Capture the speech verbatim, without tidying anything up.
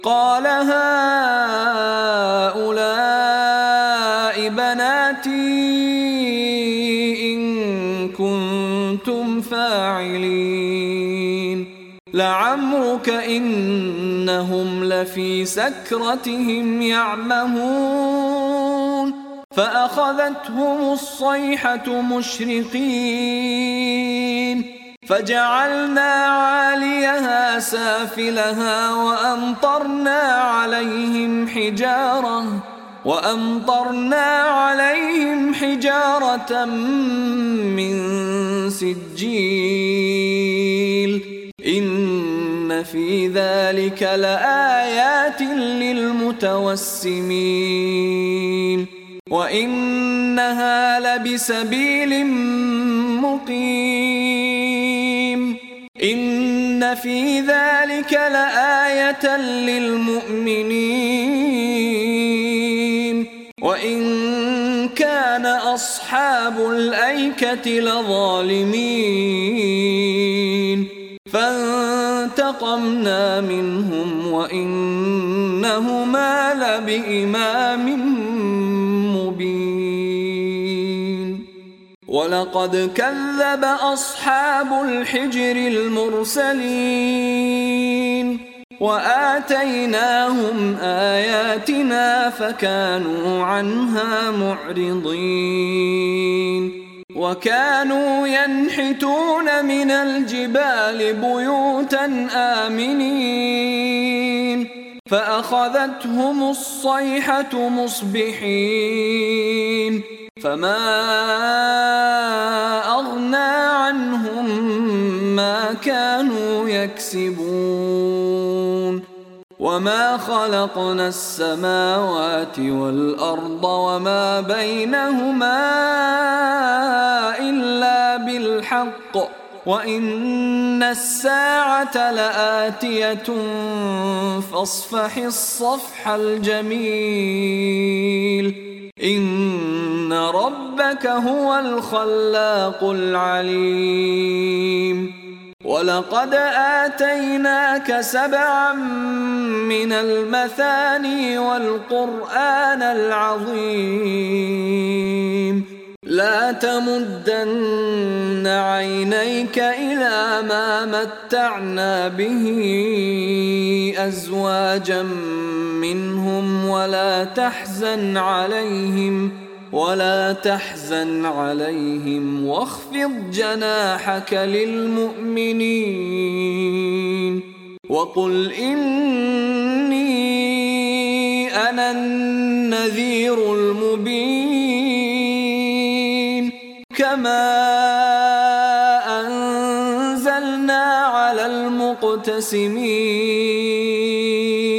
قال هؤلاء بناتي إن كنتم فاعلين لعمرك إنهم لفي سكرتهم يعمهون فأخذتهم الصيحة مشرقين فجعلنا عاليها سافلها وأمطرنا عليهم حجارة وأمطرنا عليهم حجارة من سجيل إن في ذلك لآيات للمتوسمين وإنها لبسبيل مقيم إن في ذلك لآية للمؤمنين وإن كان أصحاب الأيكة لظالمين فانتقمنا منهم وإنهما لبإمام مبين ولقد كذب أصحاب الحجر المرسلين وآتيناهم آياتنا فكانوا عنها معرضين وكانوا ينحتون من الجبال بيوتا آمنين فأخذتهم الصيحة مصبحين فما أغنى عنهم ما كانوا يكسبون وما خلقنا السماوات والأرض وما بينهما إلا بالحق وإن الساعة لآتية فاصفح الصفح الجميل إن ربك هو الخلاق العليم ولقد آتيناك سبعا من المثاني والقرآن العظيم لا تمدن عينيك إلى ما متعنا به أزواجا منهم ولا تحزن عليهم ولا تحزن عليهم واخفض جناحك للمؤمنين وقل إني أنا النذير المبين كما أنزلنا على المقتسمين